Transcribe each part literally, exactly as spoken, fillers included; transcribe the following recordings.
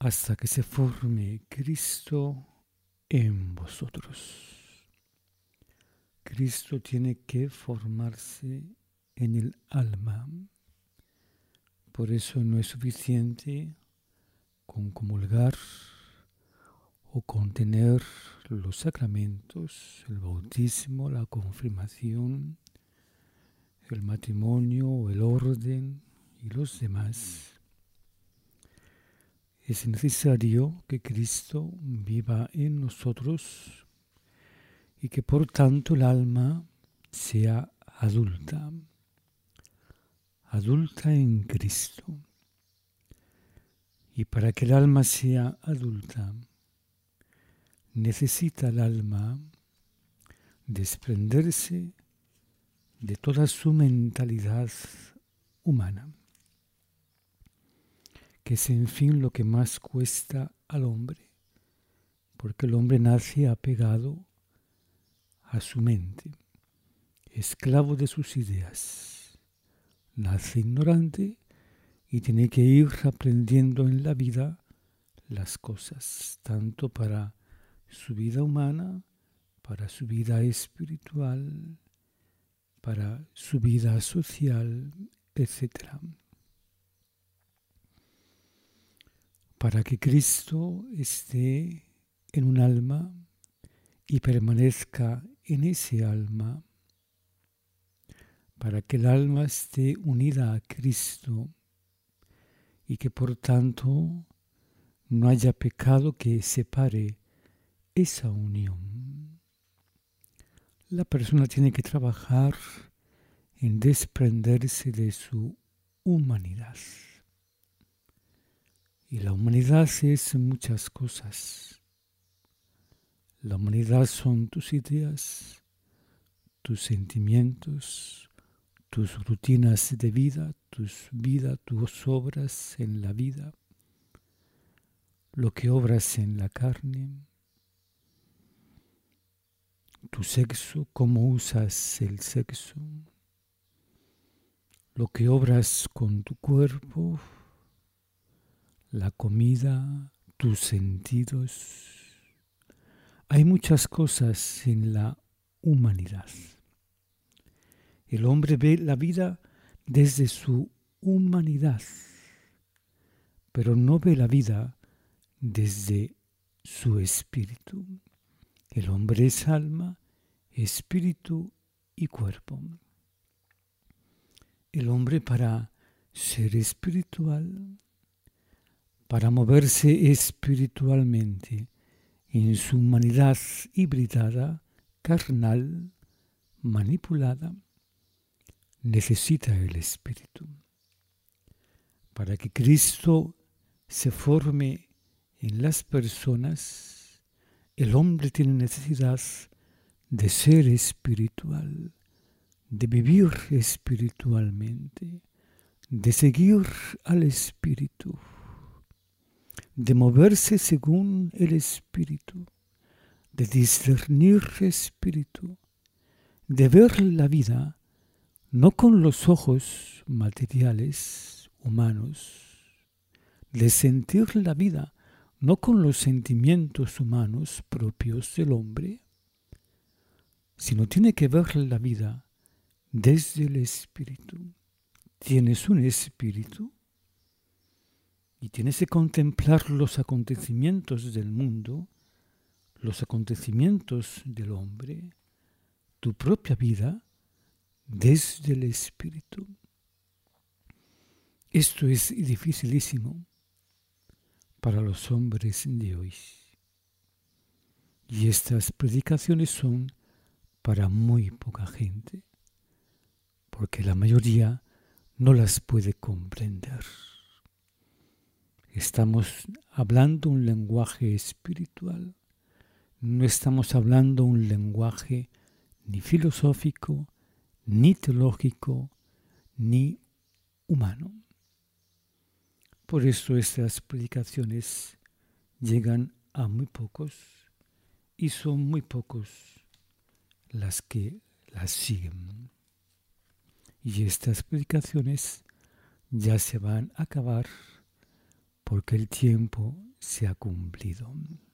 hasta que se forme Cristo en vosotros. Cristo tiene que formarse en el alma. Por eso no es suficiente con comulgar o con tener los sacramentos, el bautismo, la confirmación, el matrimonio, el orden y los demás. Es necesario que Cristo viva en nosotros y que por tanto el alma sea adulta, adulta en Cristo. Y para que el alma sea adulta, necesita el alma desprenderse de toda su mentalidad humana, que es en fin lo que más cuesta al hombre, porque el hombre nace apegado a su mente, esclavo de sus ideas, nace ignorante y tiene que ir aprendiendo en la vida las cosas, tanto para su vida humana, para su vida espiritual, para su vida social, etcétera. Para que Cristo esté en un alma y permanezca en ese alma, para que el alma esté unida a Cristo y que por tanto no haya pecado que separe esa unión. La persona tiene que trabajar en desprenderse de su humanidad. Y la humanidad es muchas cosas. La humanidad son tus ideas, tus sentimientos, tus rutinas de vida, tus vida, tus obras en la vida, lo que obras en la carne, tu sexo, cómo usas el sexo, lo que obras con tu cuerpo, la comida, tus sentidos. Hay muchas cosas en la humanidad. El hombre ve la vida desde su humanidad, pero no ve la vida desde su espíritu. El hombre es alma, espíritu y cuerpo. El hombre, para ser espiritual, para moverse espiritualmente en su humanidad hibridada, carnal, manipulada, necesita el espíritu. Para que Cristo se forme en las personas, el hombre tiene necesidad de ser espiritual, de vivir espiritualmente, de seguir al espíritu, de moverse según el espíritu, de discernir espíritu, de ver la vida no con los ojos materiales humanos, de sentir la vida no con los sentimientos humanos propios del hombre, sino tiene que ver la vida desde el espíritu. Tienes un espíritu y tienes que contemplar los acontecimientos del mundo, los acontecimientos del hombre, tu propia vida desde el espíritu. Esto es dificilísimo para los hombres de hoy. Y estas predicaciones son para muy poca gente, porque la mayoría no las puede comprender. Estamos hablando un lenguaje espiritual, no estamos hablando un lenguaje ni filosófico, ni teológico, ni humano. Por eso estas predicaciones llegan a muy pocos y son muy pocos las que las siguen. Y estas predicaciones ya se van a acabar porque el tiempo se ha cumplido.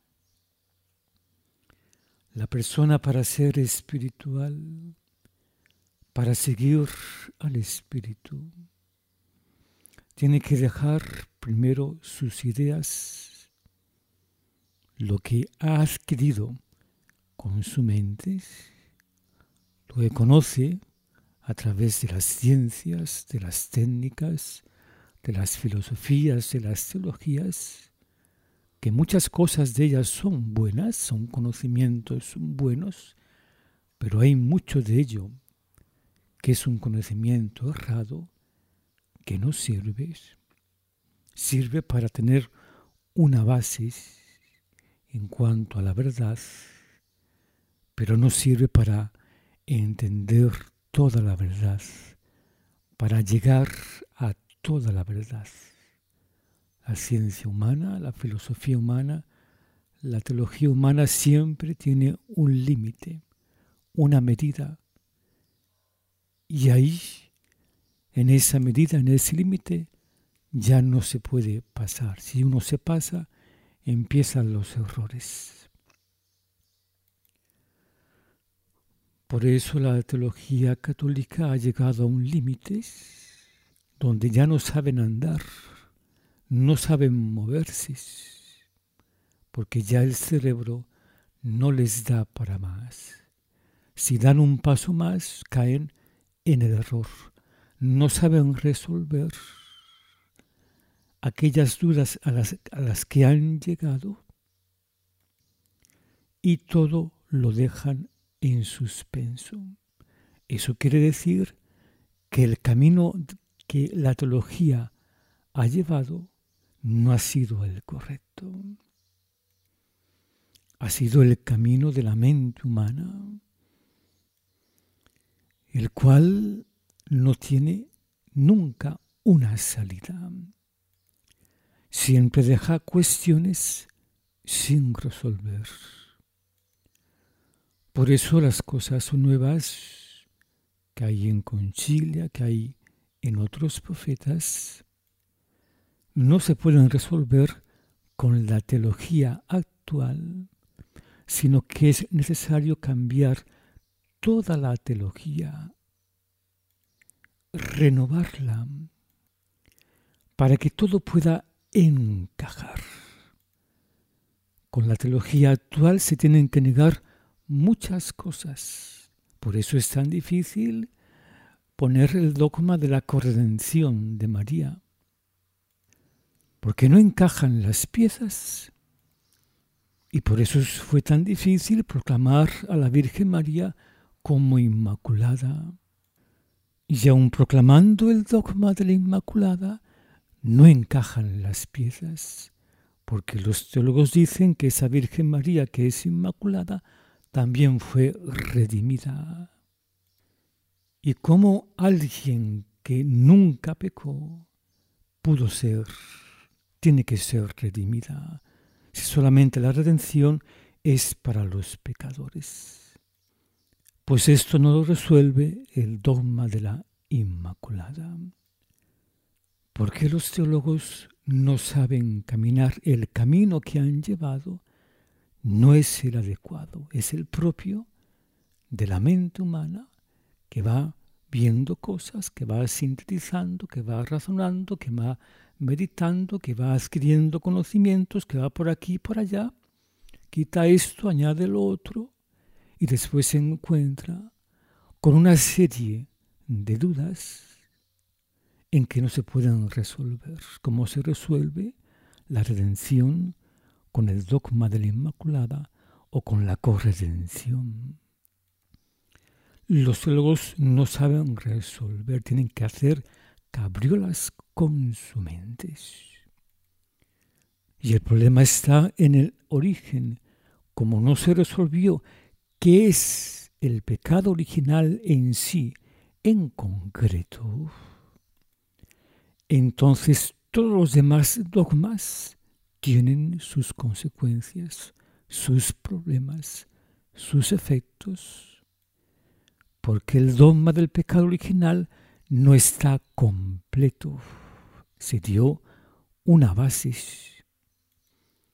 La persona, para ser espiritual, para seguir al Espíritu, tiene que dejar primero sus ideas, lo que ha adquirido con su mente, lo que conoce a través de las ciencias, de las técnicas, de las filosofías, de las teologías, que muchas cosas de ellas son buenas, son conocimientos buenos, pero hay mucho de ello que es un conocimiento errado, que no sirve. Sirve para tener una base en cuanto a la verdad, pero no sirve para entender toda la verdad, para llegar a toda la verdad. La ciencia humana, la filosofía humana, la teología humana siempre tiene un límite, una medida. Y ahí, en esa medida, en ese límite, ya no se puede pasar. Si uno se pasa, empiezan los errores. Por eso la teología católica ha llegado a un límite donde ya no saben andar, no saben moverse, porque ya el cerebro no les da para más. Si dan un paso más, caen en el error. No saben resolver aquellas dudas a las, a las que han llegado y todo lo dejan en suspenso. Eso quiere decir que el camino que la teología ha llevado no ha sido el correcto. Ha sido el camino de la mente humana, el cual no tiene nunca una salida. Siempre deja cuestiones sin resolver. Por eso las cosas nuevas que hay en Concilia, que hay en otros profetas, no se pueden resolver con la teología actual, sino que es necesario cambiar toda la teología, renovarla, para que todo pueda encajar. Con la teología actual se tienen que negar muchas cosas. Por eso es tan difícil poner el dogma de la corredención de María, porque no encajan las piezas. Y por eso fue tan difícil proclamar a la Virgen María como Inmaculada. Y aun proclamando el dogma de la Inmaculada, no encajan las piezas, porque los teólogos dicen que esa Virgen María, que es Inmaculada, también fue redimida. Y cómo alguien que nunca pecó pudo ser, tiene que ser redimida, si solamente la redención es para los pecadores. Pues esto no lo resuelve el dogma de la Inmaculada. Porque los teólogos no saben caminar, el camino que han llevado no es el adecuado, es el propio de la mente humana que va viendo cosas, que va sintetizando, que va razonando, que va meditando, que va adquiriendo conocimientos, que va por aquí y por allá, quita esto, añade lo otro, y después se encuentra con una serie de dudas en que no se pueden resolver. ¿Cómo se resuelve la redención con el dogma de la Inmaculada o con la corredención? Los teólogos no saben resolver, tienen que hacer cabriolas con su mente. Y el problema está en el origen. Como no se resolvió qué es el pecado original en sí, en concreto, entonces todos los demás dogmas tienen sus consecuencias, sus problemas, sus efectos, porque el dogma del pecado original no está completo. Se dio una base.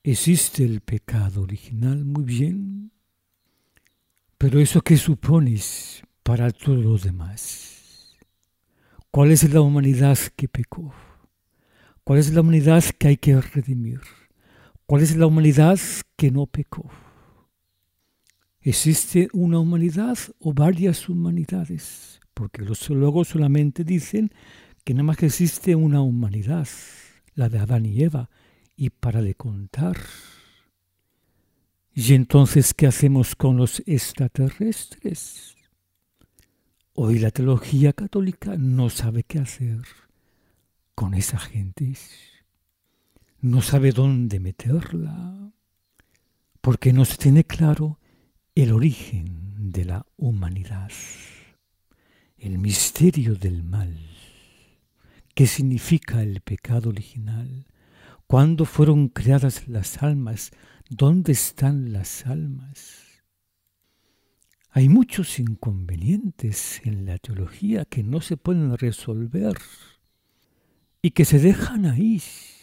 Existe el pecado original, muy bien, pero ¿eso qué supones para todo lo demás? ¿Cuál es la humanidad que pecó? ¿Cuál es la humanidad que hay que redimir? ¿Cuál es la humanidad que no pecó? ¿Existe una humanidad o varias humanidades? Porque los teólogos solamente dicen que nada más que existe una humanidad, la de Adán y Eva, y para de contar. ¿Y entonces qué hacemos con los extraterrestres? Hoy la teología católica no sabe qué hacer con esa gente. No sabe dónde meterla, porque no se tiene claro el origen de la humanidad, el misterio del mal. ¿Qué significa el pecado original? ¿Cuándo fueron creadas las almas? ¿Dónde están las almas? Hay muchos inconvenientes en la teología que no se pueden resolver y que se dejan ahí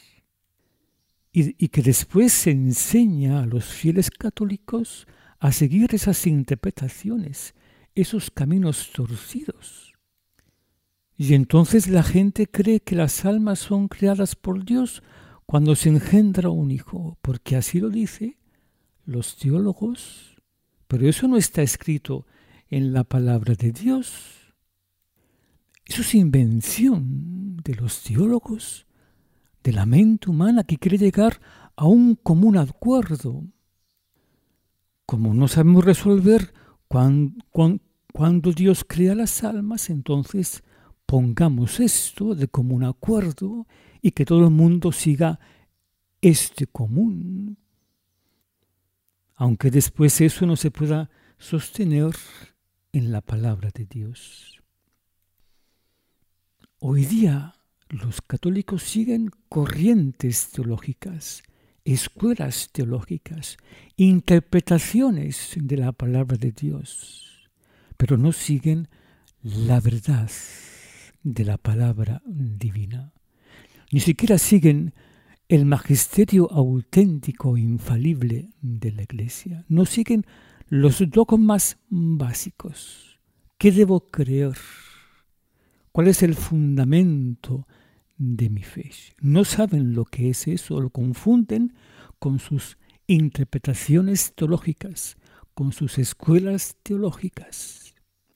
y, y que después se enseña a los fieles católicos a seguir esas interpretaciones, esos caminos torcidos. Y entonces la gente cree que las almas son creadas por Dios cuando se engendra un hijo, porque así lo dicen los teólogos, pero eso no está escrito en la palabra de Dios. Eso es invención de los teólogos, de la mente humana que quiere llegar a un común acuerdo. Como no sabemos resolver cuando, cuando, cuando Dios crea las almas, entonces pongamos esto de común acuerdo y que todo el mundo siga este común. Aunque después eso no se pueda sostener en la palabra de Dios. Hoy día los católicos siguen corrientes teológicas, escuelas teológicas, interpretaciones de la palabra de Dios, pero no siguen la verdad de la palabra divina. Ni siquiera siguen el magisterio auténtico e infalible de la Iglesia. No siguen los dogmas básicos. ¿Qué debo creer? ¿Cuál es el fundamento de mi fe? No saben lo que es eso, lo confunden con sus interpretaciones teológicas, con sus escuelas teológicas.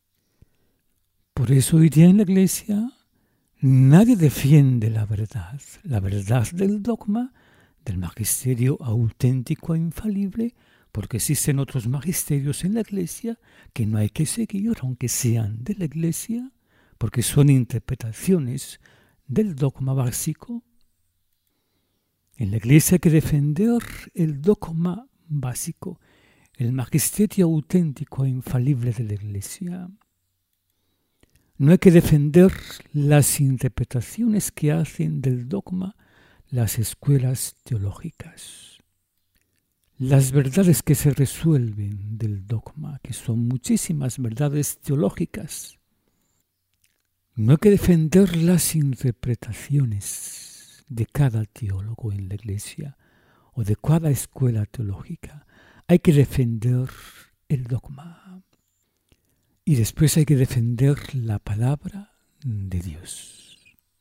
Por eso hoy día en la Iglesia nadie defiende la verdad, la verdad del dogma, del magisterio auténtico e infalible, porque existen otros magisterios en la Iglesia que no hay que seguir, aunque sean de la Iglesia, porque son interpretaciones del dogma básico. En la Iglesia hay que defender el dogma básico, el magisterio auténtico e infalible de la Iglesia. No hay que defender las interpretaciones que hacen del dogma las escuelas teológicas. Las verdades que se resuelven del dogma, que son muchísimas verdades teológicas. No hay que defender las interpretaciones de cada teólogo en la Iglesia o de cada escuela teológica. Hay que defender el dogma. Y después hay que defender la palabra de Dios.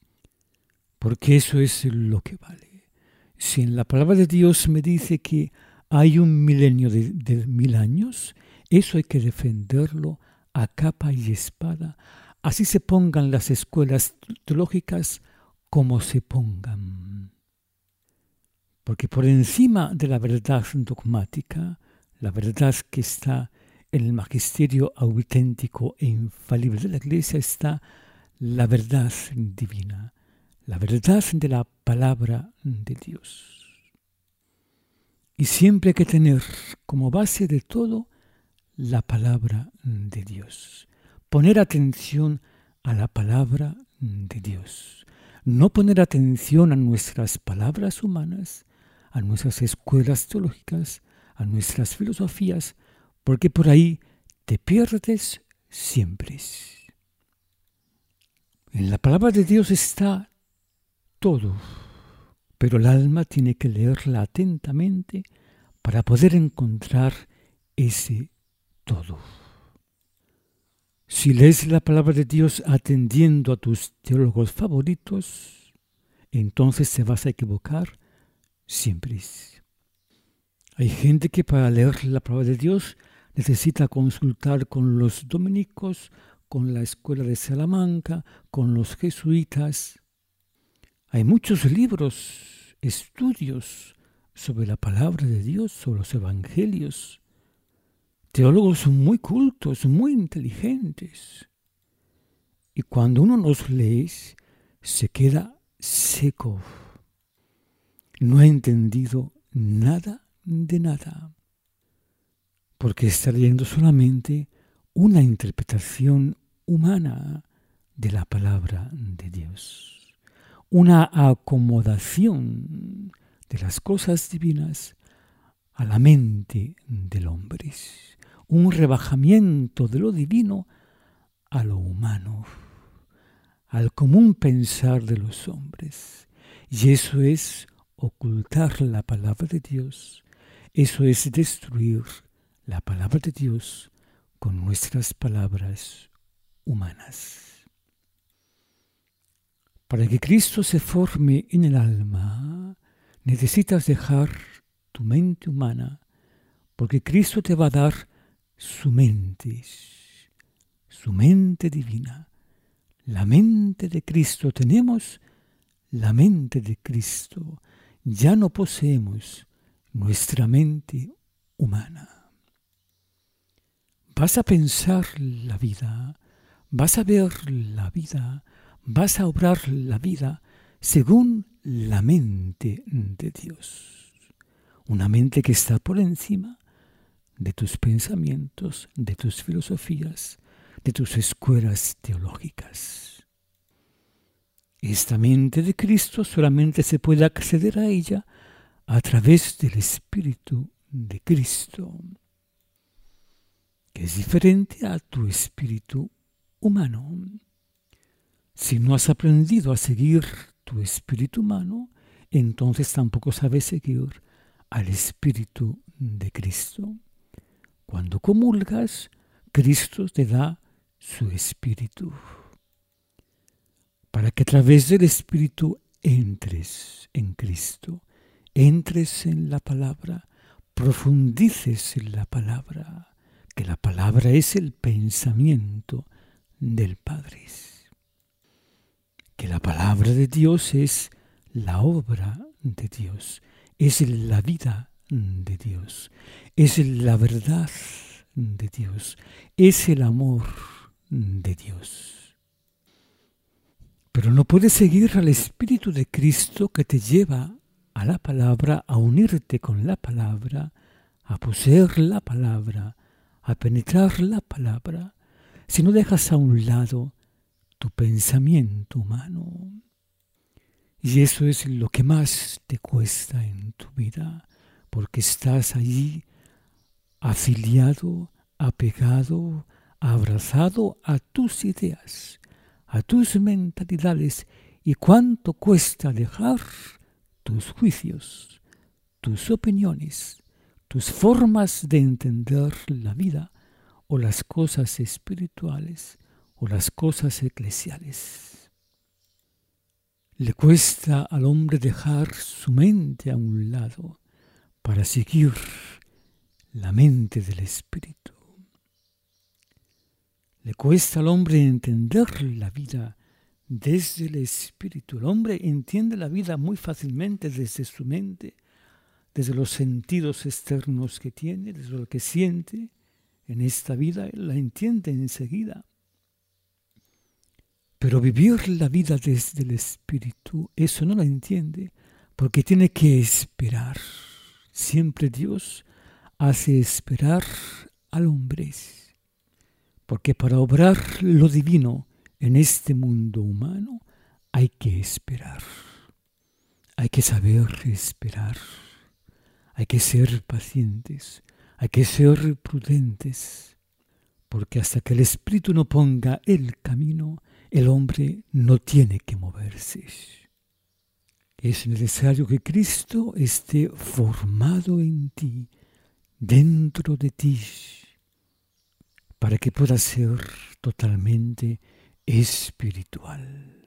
Porque eso es lo que vale. Si en la palabra de Dios me dice que hay un milenio de, de mil años, eso hay que defenderlo a capa y espada. Así se pongan las escuelas teológicas como se pongan. Porque por encima de la verdad dogmática, la verdad que está en el magisterio auténtico e infalible de la Iglesia, está la verdad divina, la verdad de la palabra de Dios. Y siempre hay que tener como base de todo la palabra de Dios. Poner atención a la palabra de Dios. No poner atención a nuestras palabras humanas, a nuestras escuelas teológicas, a nuestras filosofías, porque por ahí te pierdes siempre. En la palabra de Dios está todo, pero el alma tiene que leerla atentamente para poder encontrar ese todo. Si lees la palabra de Dios atendiendo a tus teólogos favoritos, entonces te vas a equivocar siempre. Hay gente que para leer la palabra de Dios necesita consultar con los dominicos, con la escuela de Salamanca, con los jesuitas. Hay muchos libros, estudios sobre la palabra de Dios, sobre los evangelios. Teólogos muy cultos, muy inteligentes. Y cuando uno los lee, se queda seco. No ha entendido nada de nada, porque está leyendo solamente una interpretación humana de la palabra de Dios, una acomodación de las cosas divinas a la mente del hombre, un rebajamiento de lo divino a lo humano, al común pensar de los hombres. Y eso es ocultar la palabra de Dios, eso es destruir la palabra de Dios con nuestras palabras humanas. Para que Cristo se forme en el alma, necesitas dejar tu mente humana, porque Cristo te va a dar su mente, su mente divina. La mente de Cristo tenemos, la mente de Cristo. Ya no poseemos nuestra mente humana. Vas a pensar la vida, vas a ver la vida, vas a obrar la vida según la mente de Dios. Una mente que está por encima de tus pensamientos, de tus filosofías, de tus escuelas teológicas. Esta mente de Cristo solamente se puede acceder a ella a través del Espíritu de Cristo, que es diferente a tu espíritu humano. Si no has aprendido a seguir tu espíritu humano, entonces tampoco sabes seguir al Espíritu de Cristo. Cuando comulgas, Cristo te da su Espíritu, para que a través del Espíritu entres en Cristo, entres en la palabra, profundices en la palabra, que la palabra es el pensamiento del Padre, que la palabra de Dios es la obra de Dios, es la vida de Dios, es la verdad de Dios, es el amor de Dios. Pero no puedes seguir al Espíritu de Cristo que te lleva a la palabra, a unirte con la palabra, a poseer la palabra, a penetrar la palabra, si no dejas a un lado tu pensamiento humano. Y eso es lo que más te cuesta en tu vida, porque estás allí afiliado, apegado, abrazado a tus ideas, a tus mentalidades, y cuánto cuesta dejar tus juicios, tus opiniones, tus formas de entender la vida o las cosas espirituales o las cosas eclesiales. Le cuesta al hombre dejar su mente a un lado para seguir la mente del Espíritu. Le cuesta al hombre entender la vida desde el Espíritu. El hombre entiende la vida muy fácilmente desde su mente, desde los sentidos externos que tiene, desde lo que siente en esta vida, él la entiende enseguida. Pero vivir la vida desde el Espíritu, eso no lo entiende, porque tiene que esperar. Siempre Dios hace esperar al hombre, porque para obrar lo divino en este mundo humano hay que esperar, hay que saber esperar, hay que ser pacientes, hay que ser prudentes, porque hasta que el Espíritu no ponga el camino, el hombre no tiene que moverse. Es necesario que Cristo esté formado en ti, dentro de ti, para que pueda ser totalmente espiritual.